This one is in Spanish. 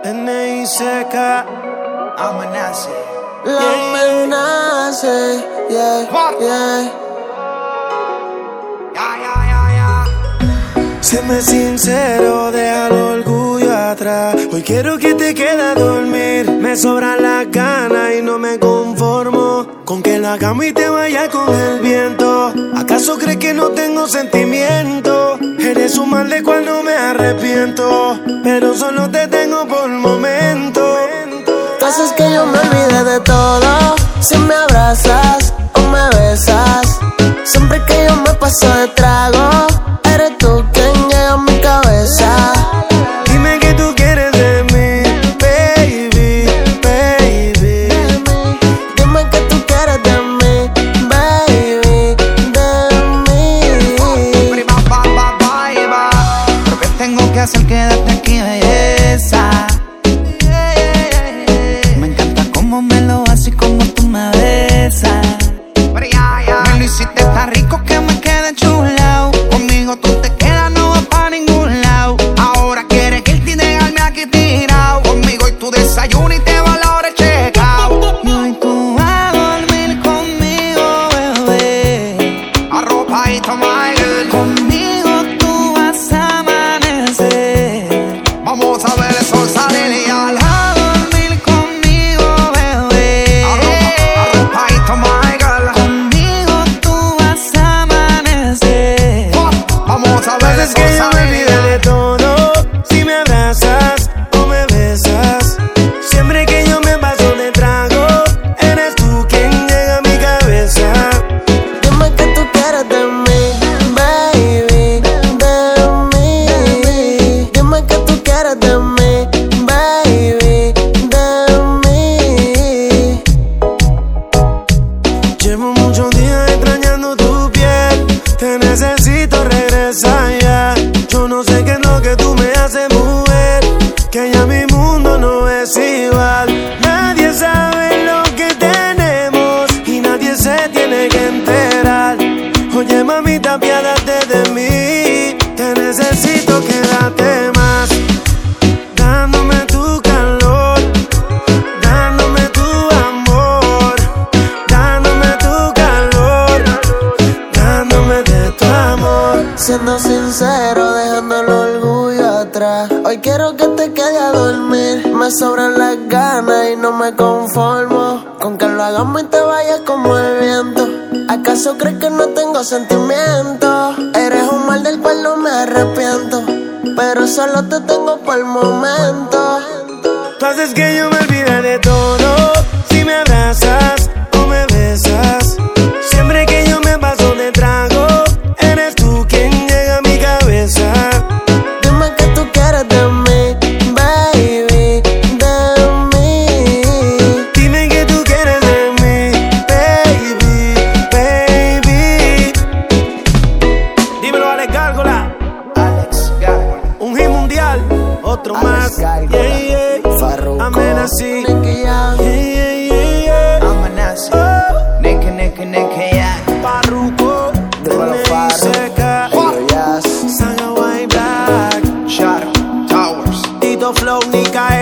NICK, amenace. La amenace, yeah, yeah. Séme sincero, deja el orgullo atrás. Hoy quiero que te quedes a dormir. Me sobran las ganas y no me conformo con que la cama y te vaya con el viento. ¿Acaso crees que no tengo sentimiento? Eres un mal de cual no me arrepiento, pero solo te tengo por momento. Haces que yo me olvide de todo. Si me abrazas o me besas, siempre que yo me paso de trago, eres tú quien llega a mi cabeza. Dime qué tú quieres de mí, baby, baby. Dime qué tú quieres de mí, baby, de mí. Pero ¿qué tengo que hacer? Quédate aquí, belleza. Me encanta cómo me lo haces y cómo tú me besas. Me lo hiciste tan rico que me quedé chulao. Conmigo tú te quedas, no vas pa' ningún lado. Ahora quieres irte y dejarme aquí tirado. Conmigo y tu desayuno y te va a la hora de check out. Y hoy tú vas a dormir conmigo, bebé. Arropadito, my girl. Conmigo tú vas a amanecer. Vamos a ver el sol salir y al dormir conmigo, bebé. Arropadito, my girl. Conmigo tú vas a amanecer. Vamos a ver el Es sol que yo me salir. olvidé de todo. Si me abrazas o me besas, siempre que yo me paso de trago, eres tú quien llega a mi cabeza. Dime qué tú quieres de mí, baby, de mí. Dime qué tú quieres de mí, baby, de mí. Llevo muchos días extrañando tu piel. Te necesito, regresa ya. Yo no sé qué es lo que tú me haces, mujer, que ya mi mundo no es igual. Nadie sabe lo que tenemos y nadie se tiene que enterar. Oye, mamita, apiádate de mí. Te necesito, quédate más. Dándome tu calor, dándome tu amor, dándome tu calor, dándome de tu amor. Siendo sincero, dejando el orgullo atrás. Hoy quiero que te quedes a dormir. Me sobran las ganas y no me conformo con que lo hagamos y te vayas como el viento. ¿Acaso crees que no tengo sentimientos? Eres un mal del cual no me arrepiento, pero solo te tengo por el momento. Tú haces que yo me olvide de todo. Si me abrazas o me besas, siempre que yo me paso de trago, eres tú quien llega a mi cabeza. Dime qué tú quieres de mí, baby, de mí. Dime qué tú quieres de mí, baby, baby. Dímelo, Alex Gárgola. Alex Gárgola. Un hit mundial, otro más. Gárgola. Yeah, yeah. Farruko, Amenace. Nicky Jam. Yeah, yeah, yeah. Amenace. Oh. Nicky, yeah. Farruko, Dímelo, Farru. NICK, Lil Yas. Saga White Black, Shadow Towers. Tito Flow, Nika